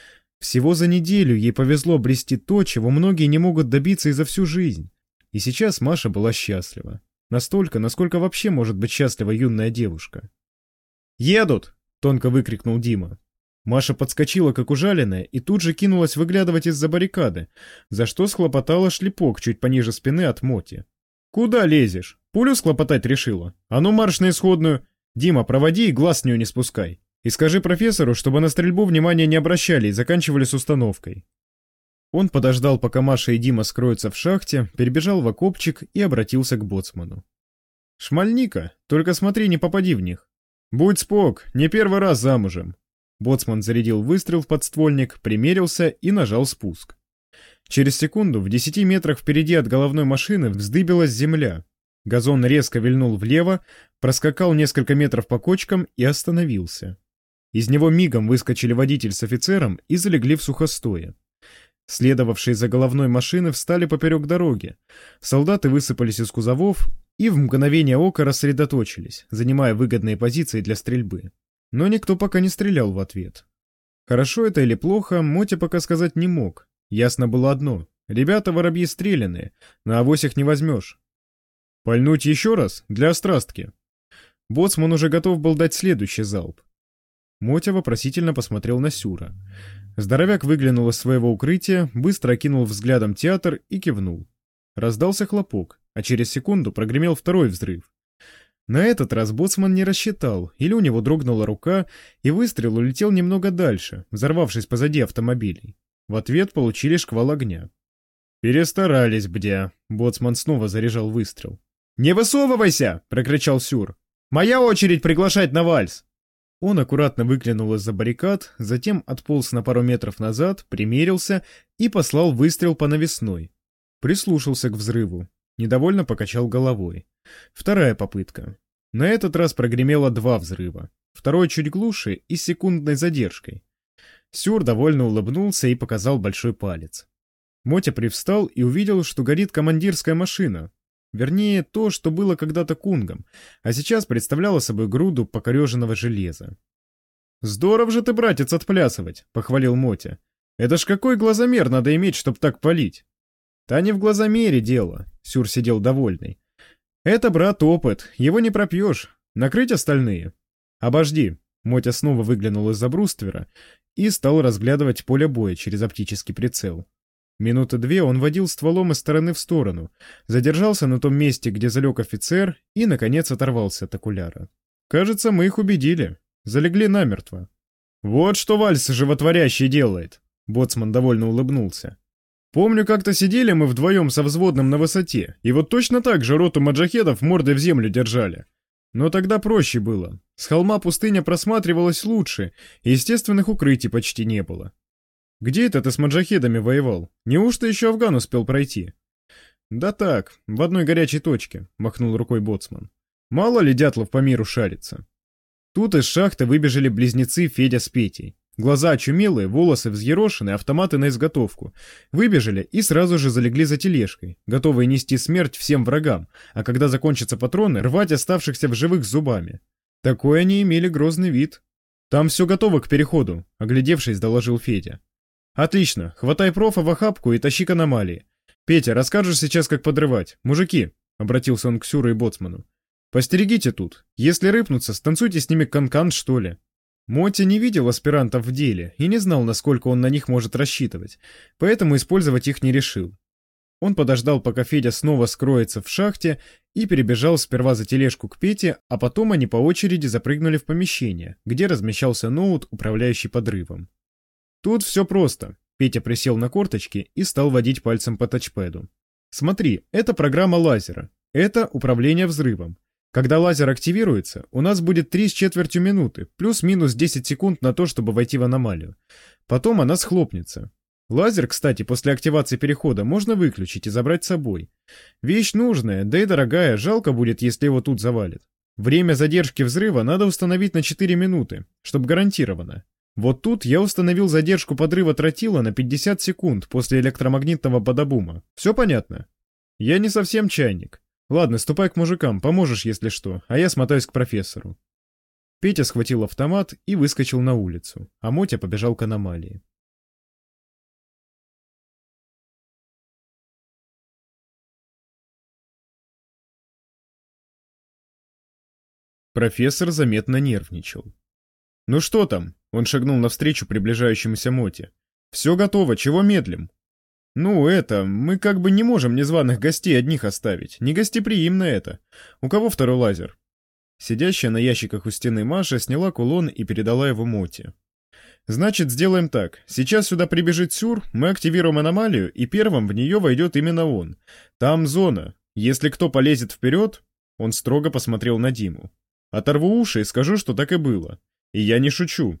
Всего за неделю ей повезло обрести то, чего многие не могут добиться и за всю жизнь. И сейчас Маша была счастлива. Настолько, насколько вообще может быть счастлива юная девушка. «Едут!» — тонко выкрикнул Дима. Маша подскочила, как ужаленная, и тут же кинулась выглядывать из-за баррикады, за что схлопотала шлепок чуть пониже спины от Моти. «Куда лезешь? Пулю схлопотать решила? А ну марш на исходную! Дима, проводи и глаз с нее не спускай. И скажи профессору, чтобы на стрельбу внимания не обращали и заканчивали с установкой». Он подождал, пока Маша и Дима скроются в шахте, перебежал в окопчик и обратился к боцману. «Шмальни-ка, только смотри, не попади в них. Будь спок, не первый раз замужем». Боцман зарядил выстрел в подствольник, примерился и нажал спуск. Через секунду в 10 метрах впереди от головной машины вздыбилась земля. Газон резко вильнул влево, проскакал несколько метров по кочкам и остановился. Из него мигом выскочили водитель с офицером и залегли в сухостое. Следовавшие за головной машины встали поперек дороги. Солдаты высыпались из кузовов и в мгновение ока рассредоточились, занимая выгодные позиции для стрельбы. Но никто пока не стрелял в ответ. Хорошо это или плохо, Мотя пока сказать не мог. Ясно было одно — ребята воробьи стреляные, на авось их не возьмешь. «Пальнуть еще раз? Для острастки». Боцман уже готов был дать следующий залп. Мотя вопросительно посмотрел на Сюра. Здоровяк выглянул из своего укрытия, быстро окинул взглядом театр и кивнул. Раздался хлопок, а через секунду прогремел второй взрыв. На этот раз боцман не рассчитал, или у него дрогнула рука, и выстрел улетел немного дальше, взорвавшись позади автомобилей. В ответ получили шквал огня. «Перестарались, бдя!» — боцман снова заряжал выстрел. «Не высовывайся!» — прокричал Сюр. «Моя очередь приглашать на вальс!» Он аккуратно выглянул из-за баррикад, затем отполз на пару метров назад, примерился и послал выстрел по навесной. Прислушался к взрыву. Недовольно покачал головой. Вторая попытка. На этот раз прогремело 2 взрыва. Второй чуть глуше и с секундной задержкой. Сюр довольно улыбнулся и показал большой палец. Мотя привстал и увидел, что горит командирская машина. Вернее, то, что было когда-то кунгом, а сейчас представляло собой груду покореженного железа. «Здоров же ты, братец, отплясывать!» — похвалил Мотя. «Это ж какой глазомер надо иметь, чтоб так палить!» «Та не в глазомере дело», — Сюр сидел довольный. «Это, брат, опыт, его не пропьешь. Накрыть остальные?» «Обожди», — Мотя снова выглянул из-за бруствера и стал разглядывать поле боя через оптический прицел. Минуты 2 он водил стволом из стороны в сторону, задержался на том месте, где залег офицер, и, наконец, оторвался от окуляра. «Кажется, мы их убедили. Залегли намертво». «Вот что вальс животворящий делает», — боцман довольно улыбнулся. «Помню, как-то сидели мы вдвоем со взводным на высоте, и вот точно так же роту маджахедов мордой в землю держали. Но тогда проще было. С холма пустыня просматривалась лучше, и естественных укрытий почти не было. Где это ты с маджахедами воевал? Неужто еще Афган успел пройти?» «Да так, в одной горячей точке», — махнул рукой боцман. «Мало ли дятлов по миру шарится». Тут из шахты выбежали близнецы Федя с Петей. Глаза очумелые, волосы взъерошены, автоматы на изготовку. Выбежали и сразу же залегли за тележкой, готовые нести смерть всем врагам, а когда закончатся патроны, рвать оставшихся в живых зубами. Такой они имели грозный вид. «Там все готово к переходу», — оглядевшись, доложил Федя. «Отлично, хватай профа в охапку и тащи к аномалии. Петя, расскажешь сейчас, как подрывать. Мужики», — обратился он к Сюру и боцману, — «постерегите тут. Если рыпнутся, станцуйте с ними канкан, что ли». Мотя не видел аспирантов в деле и не знал, насколько он на них может рассчитывать, поэтому использовать их не решил. Он подождал, пока Федя снова скроется в шахте, и перебежал сперва за тележку к Пете, а потом они по очереди запрыгнули в помещение, где размещался ноут, управляющий подрывом. Тут все просто. Петя присел на корточки и стал водить пальцем по тачпэду. «Смотри, это программа лазера. Это управление взрывом. Когда лазер активируется, у нас будет 3/4 минуты, плюс-минус 10 секунд на то, чтобы войти в аномалию. Потом она схлопнется. Лазер, кстати, после активации перехода можно выключить и забрать с собой. Вещь нужная, да и дорогая, жалко будет, если его тут завалит. Время задержки взрыва надо установить на 4 минуты, чтобы гарантированно. Вот тут я установил задержку подрыва тротила на 50 секунд после электромагнитного бадабума. Все понятно? Я не совсем чайник. Ладно, ступай к мужикам, поможешь, если что, а я смотаюсь к профессору». Петя схватил автомат и выскочил на улицу, а Мотя побежал к аномалии. Профессор заметно нервничал. «Ну что там?» — он шагнул навстречу приближающемуся Моте. «Все готово, чего медлим?» «Ну, мы как бы не можем незваных гостей одних оставить. Не гостеприимно это. У кого второй лазер?» Сидящая на ящиках у стены Маша сняла кулон и передала его Моте. «Значит, сделаем так. Сейчас сюда прибежит Сюр, мы активируем аномалию, и первым в нее войдет именно он. Там зона. Если кто полезет вперед...» Он строго посмотрел на Диму. «Оторву уши и скажу, что так и было. И я не шучу.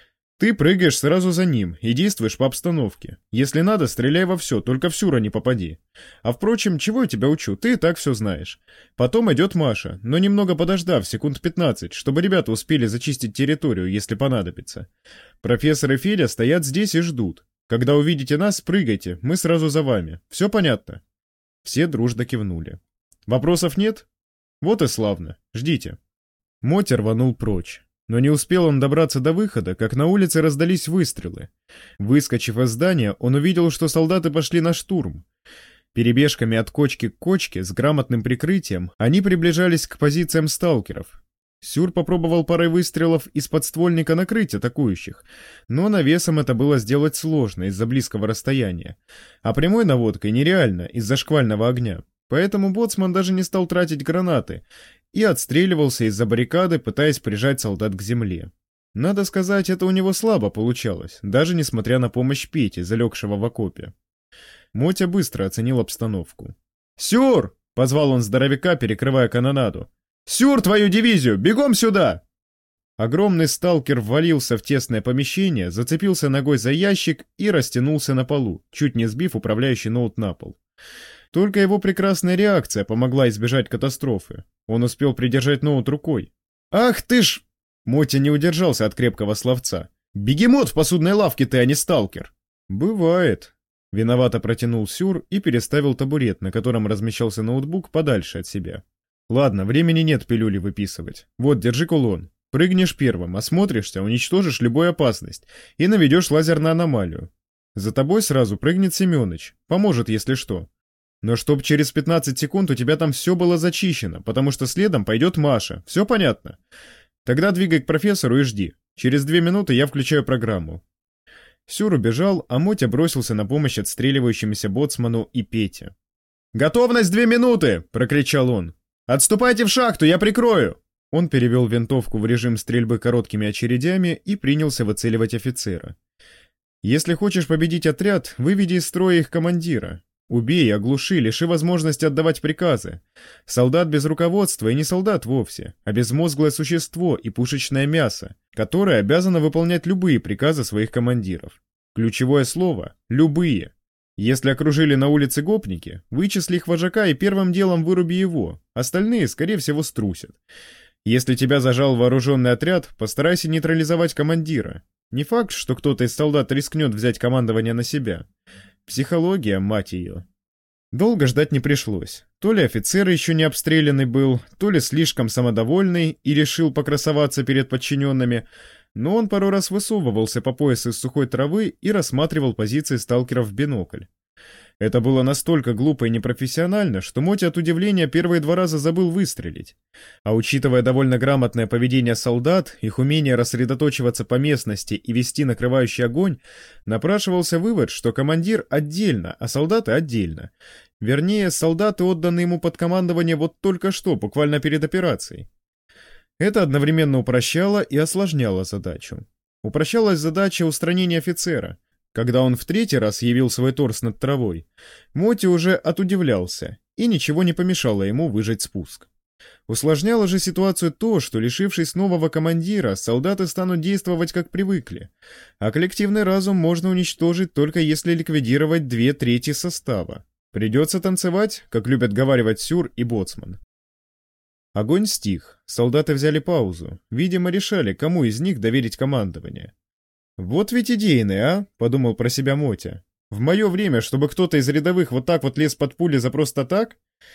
Ты прыгаешь сразу за ним и действуешь по обстановке. Если надо, стреляй во все, только в Сюра не попади. А впрочем, чего я тебя учу, ты и так все знаешь. Потом идет Маша, но немного подождав, секунд 15, чтобы ребята успели зачистить территорию, если понадобится. Профессор и Федя стоят здесь и ждут. Когда увидите нас, прыгайте, мы сразу за вами. Все понятно?» Все дружно кивнули. «Вопросов нет? Вот и славно. Ждите». Мотя рванул прочь. Но не успел он добраться до выхода, как на улице раздались выстрелы. Выскочив из здания, он увидел, что солдаты пошли на штурм. Перебежками от кочки к кочке с грамотным прикрытием они приближались к позициям сталкеров. Сюр попробовал парой выстрелов из подствольника накрыть атакующих, но навесом это было сделать сложно из-за близкого расстояния, а прямой наводкой нереально из-за шквального огня. Поэтому боцман даже не стал тратить гранаты и отстреливался из-за баррикады, пытаясь прижать солдат к земле. Надо сказать, это у него слабо получалось, даже несмотря на помощь Пети, залегшего в окопе. Мотя быстро оценил обстановку. «Сюр!» — позвал он здоровяка, перекрывая канонаду. «Сюр, твою дивизию! Бегом сюда!» Огромный сталкер ввалился в тесное помещение, зацепился ногой за ящик и растянулся на полу, чуть не сбив управляющий ноут на пол. Только его прекрасная реакция помогла избежать катастрофы. Он успел придержать ноут рукой. «Ах ты ж!» Мотя не удержался от крепкого словца. «Бегемот в посудной лавке ты, а не сталкер!» «Бывает». Виновато протянул Сюр и переставил табурет, на котором размещался ноутбук, подальше от себя. «Ладно, времени нет пилюли выписывать. Вот, держи кулон. Прыгнешь первым, осмотришься, уничтожишь любую опасность и наведешь лазер на аномалию. За тобой сразу прыгнет Семёныч, поможет, если что. Но чтоб через 15 секунд у тебя там все было зачищено, потому что следом пойдет Маша. Все понятно? Тогда двигай к профессору и жди. Через 2 минуты я включаю программу». Сюр убежал, а Мотя бросился на помощь отстреливающемуся боцману и Пете. «Готовность 2 минуты!» — прокричал он. «Отступайте в шахту, я прикрою!» Он перевел винтовку в режим стрельбы короткими очередями и принялся выцеливать офицера. «Если хочешь победить отряд, выведи из строя их командира. Убей, оглуши, лиши возможности отдавать приказы. Солдат без руководства и не солдат вовсе, а безмозглое существо и пушечное мясо, которое обязано выполнять любые приказы своих командиров. Ключевое слово — «любые». Если окружили на улице гопники, вычисли их вожака и первым делом выруби его, остальные, скорее всего, струсят. Если тебя зажал вооруженный отряд, постарайся нейтрализовать командира. Не факт, что кто-то из солдат рискнет взять командование на себя. Психология, мать ее. Долго ждать не пришлось. То ли офицер еще не обстрелянный был, то ли слишком самодовольный и решил покрасоваться перед подчиненными, но он пару раз высовывался по пояс из сухой травы и рассматривал позиции сталкеров в бинокль. Это было настолько глупо и непрофессионально, что Мотя от удивления первые 2 раза забыл выстрелить. А учитывая довольно грамотное поведение солдат, их умение рассредоточиваться по местности и вести накрывающий огонь, напрашивался вывод, что командир отдельно, а солдаты отдельно. Вернее, солдаты отданы ему под командование вот только что, буквально перед операцией. Это одновременно упрощало и осложняло задачу. Упрощалась задача устранения офицера. Когда он в 3-й раз явил свой торс над травой, Моти уже отудивлялся, и ничего не помешало ему выжать спуск. Усложняло же ситуацию то, что, лишившись нового командира, солдаты станут действовать как привыкли, а коллективный разум можно уничтожить только если ликвидировать 2/3 состава. Придется танцевать, как любят говаривать Сюр и Боцман. Огонь стих, солдаты взяли паузу, видимо, решали, кому из них доверить командование. «Вот ведь идейный, а?» — подумал про себя Мотя. «В мое время, чтобы кто-то из рядовых вот так вот лез под пули за просто так?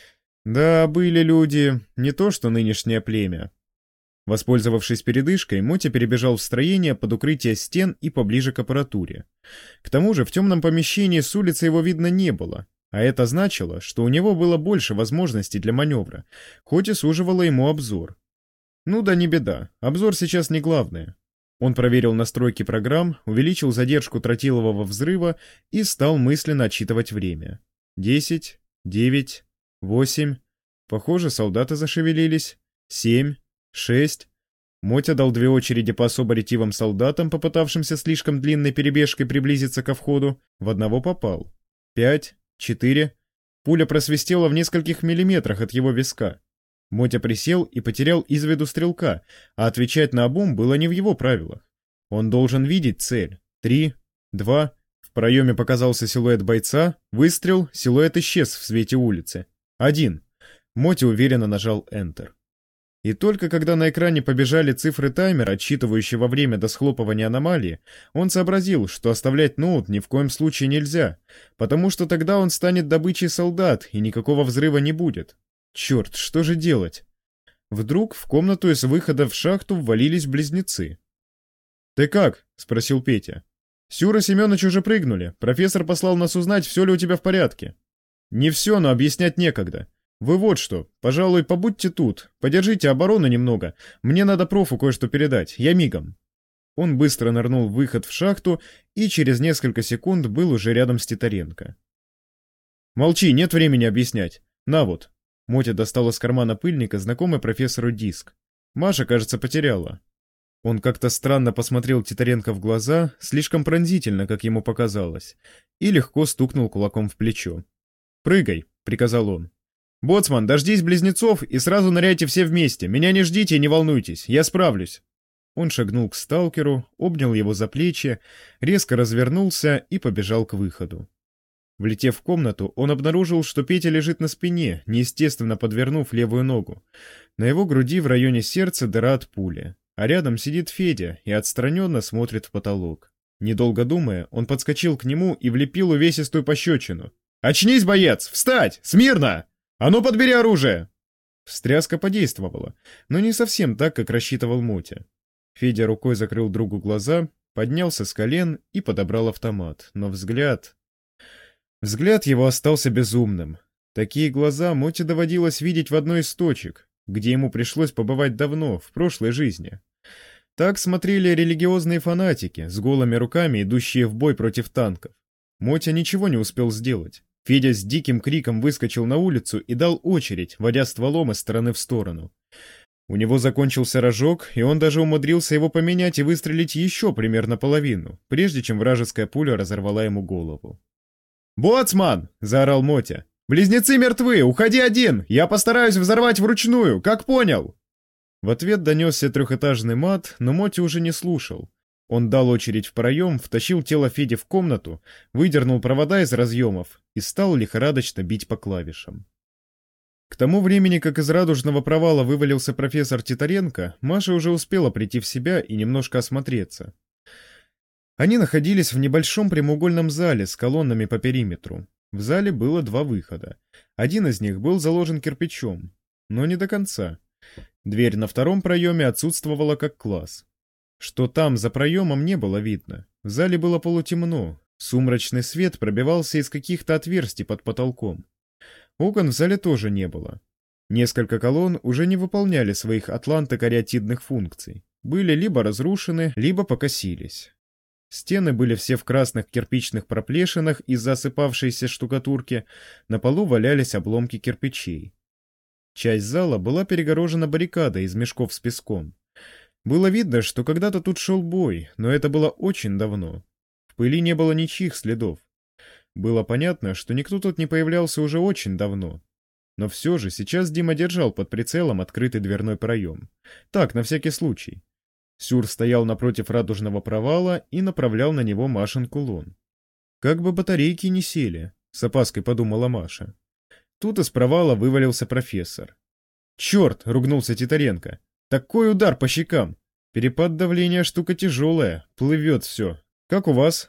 Да, были люди, не то что нынешнее племя». Воспользовавшись передышкой, Мотя перебежал в строение под укрытие стен и поближе к аппаратуре. К тому же в темном помещении с улицы его видно не было, а это значило, что у него было больше возможностей для маневра, хоть и суживало ему обзор. Ну да не беда, обзор сейчас не главное. Он проверил настройки программ, увеличил задержку тротилового взрыва и стал мысленно отсчитывать время. 10, 9, 8. Похоже, солдаты зашевелились. 7, 6. Мотя дал 2 очереди по особо ретивым солдатам, попытавшимся слишком длинной перебежкой приблизиться ко входу. В одного попал. 5, 4. Пуля просвистела в нескольких миллиметрах от его виска. Мотя присел и потерял из виду стрелка, а отвечать на обум было не в его правилах. Он должен видеть цель. 3, 2. В проеме показался силуэт бойца, выстрел, силуэт исчез в свете улицы. 1. Мотя уверенно нажал Enter. И только когда на экране побежали цифры таймера, отсчитывающего время до схлопывания аномалии, он сообразил, что оставлять ноут ни в коем случае нельзя, потому что тогда он станет добычей солдат, и никакого взрыва не будет. Черт, что же делать? Вдруг в комнату из выхода в шахту ввалились близнецы. «Ты как?» — спросил Петя. «Сюра Семенович уже прыгнули. Профессор послал нас узнать, все ли у тебя в порядке». «Не все, но объяснять некогда. Вы вот что, пожалуй, побудьте тут, подержите оборону немного. Мне надо профу кое-что передать, я мигом». Он быстро нырнул в выход в шахту и через несколько секунд был уже рядом с Титаренко. «Молчи, нет времени объяснять. На вот». Мотя достал из кармана пыльника знакомый профессору диск. Маша, кажется, потеряла. Он как-то странно посмотрел Титаренко в глаза, слишком пронзительно, как ему показалось, и легко стукнул кулаком в плечо. «Прыгай», — приказал он. «Боцман, дождись близнецов и сразу ныряйте все вместе. Меня не ждите и не волнуйтесь, я справлюсь». Он шагнул к сталкеру, обнял его за плечи, резко развернулся и побежал к выходу. Влетев в комнату, он обнаружил, что Петя лежит на спине, неестественно подвернув левую ногу. На его груди в районе сердца дыра от пули, а рядом сидит Федя и отстраненно смотрит в потолок. Недолго думая, он подскочил к нему и влепил увесистую пощечину. «Очнись, боец! Встать! Смирно! А ну подбери оружие!» Встряска подействовала, но не совсем так, как рассчитывал Мотя. Федя рукой закрыл другу глаза, поднялся с колен и подобрал автомат, но взгляд его остался безумным. Такие глаза Моте доводилось видеть в одной из точек, где ему пришлось побывать давно, в прошлой жизни. Так смотрели религиозные фанатики, с голыми руками, идущие в бой против танков. Мотя ничего не успел сделать. Федя с диким криком выскочил на улицу и дал очередь, водя стволом из стороны в сторону. У него закончился рожок, и он даже умудрился его поменять и выстрелить еще примерно половину, прежде чем вражеская пуля разорвала ему голову. «Боцман!» — заорал Мотя. «Близнецы мертвы! Уходи один! Я постараюсь взорвать вручную! Как понял?» В ответ донесся трехэтажный мат, но Мотя уже не слушал. Он дал очередь в проем, втащил тело Феди в комнату, выдернул провода из разъемов и стал лихорадочно бить по клавишам. К тому времени, как из радужного провала вывалился профессор Титаренко, Маша уже успела прийти в себя и немножко осмотреться. Они находились в небольшом прямоугольном зале с колоннами по периметру. В зале было два выхода. Один из них был заложен кирпичом, но не до конца. Дверь на втором проеме отсутствовала как класс. Что там за проемом, не было видно. В зале было полутемно. Сумрачный свет пробивался из каких-то отверстий под потолком. Окон в зале тоже не было. Несколько колонн уже не выполняли своих атлантокариатидных функций. Были либо разрушены, либо покосились. Стены были все в красных кирпичных проплешинах из-за осыпавшейся штукатурки, на полу валялись обломки кирпичей. Часть зала была перегорожена баррикадой из мешков с песком. Было видно, что когда-то тут шел бой, но это было очень давно. В пыли не было ничьих следов. Было понятно, что никто тут не появлялся уже очень давно. Но все же сейчас Дима держал под прицелом открытый дверной проем. Так, на всякий случай. Сюр стоял напротив радужного провала и направлял на него Машин кулон. «Как бы батарейки не сели», — с опаской подумала Маша. Тут из провала вывалился профессор. «Черт!» — ругнулся Титаренко. «Такой удар по щекам! Перепад давления штука тяжелая, плывет все. Как у вас?»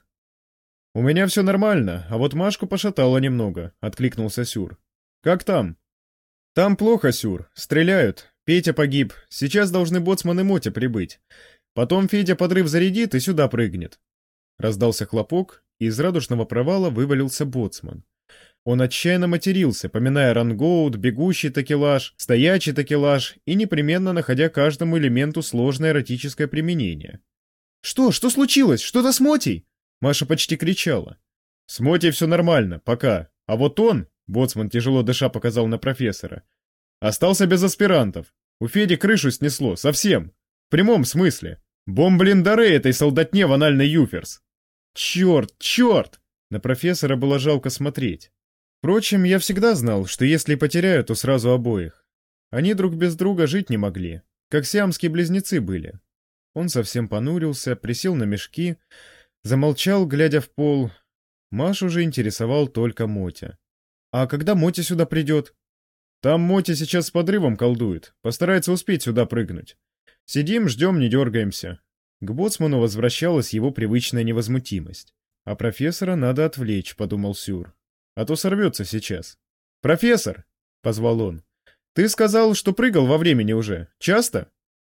«У меня все нормально, а вот Машку пошатало немного», — откликнулся Сюр. «Как там?» «Там плохо, Сюр. Стреляют. Петя погиб. Сейчас должны боцман и Мотя прибыть. Потом Федя подрыв зарядит и сюда прыгнет». Раздался хлопок, и из радужного провала вывалился боцман. Он отчаянно матерился, поминая рангоут, бегущий такелаж, стоячий такелаж и непременно находя каждому элементу сложное эротическое применение. «Что? Что случилось? Что-то с Мотей?» Маша почти кричала. «С Мотей все нормально, пока. А вот он...» — боцман тяжело дыша показал на профессора. «Остался без аспирантов. У Феди крышу снесло, совсем. В прямом смысле. Бомблин-дары этой солдатне в анальный юферс». «Черт, черт!» На профессора было жалко смотреть. Впрочем, я всегда знал, что если потеряю, то сразу обоих. Они друг без друга жить не могли, как сиамские близнецы были. Он совсем понурился, присел на мешки, замолчал, глядя в пол. Машу же интересовал только Мотя. «А когда Мотя сюда придет?» «Там Мотя сейчас с подрывом колдует, постарается успеть сюда прыгнуть. Сидим, ждем, не дергаемся». К боцману возвращалась его привычная невозмутимость. «А профессора надо отвлечь», — подумал Сюр. «А то сорвется сейчас». «Профессор!» — позвал он. «Ты сказал, что прыгал во времени уже. Часто?»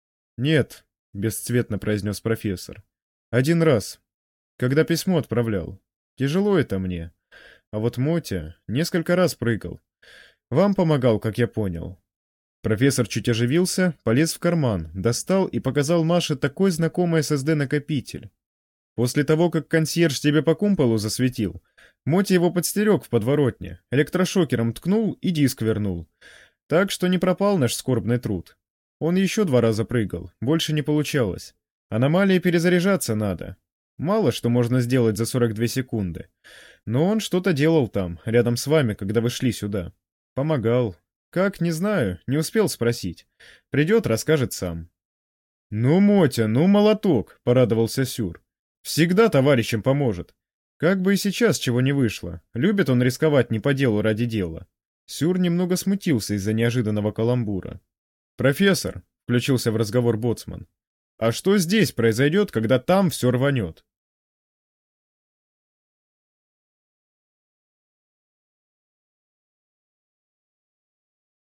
«Нет», — бесцветно произнес профессор. «Один раз. Когда письмо отправлял. Тяжело это мне. А вот Мотя несколько раз прыгал. Вам помогал, как я понял». Профессор чуть оживился, полез в карман, достал и показал Маше такой знакомый SSD-накопитель. После того, как консьерж тебе по кумполу засветил, Мотя его подстерег в подворотне, электрошокером ткнул и диск вернул. Так что не пропал наш скорбный труд. Он еще 2 раза прыгал, больше не получалось. Аномалии перезаряжаться надо. Мало что можно сделать за 42 секунды. Но он что-то делал там, рядом с вами, когда вы шли сюда. Помогал. Как, не знаю, не успел спросить. Придет, расскажет сам. «Ну, Мотя, ну, молоток!» — порадовался Сюр. «Всегда товарищам поможет. Как бы и сейчас чего не вышло. Любит он рисковать не по делу ради дела». Сюр немного смутился из-за неожиданного каламбура. «Профессор», — включился в разговор боцман, — «а что здесь произойдет, когда там все рванет?»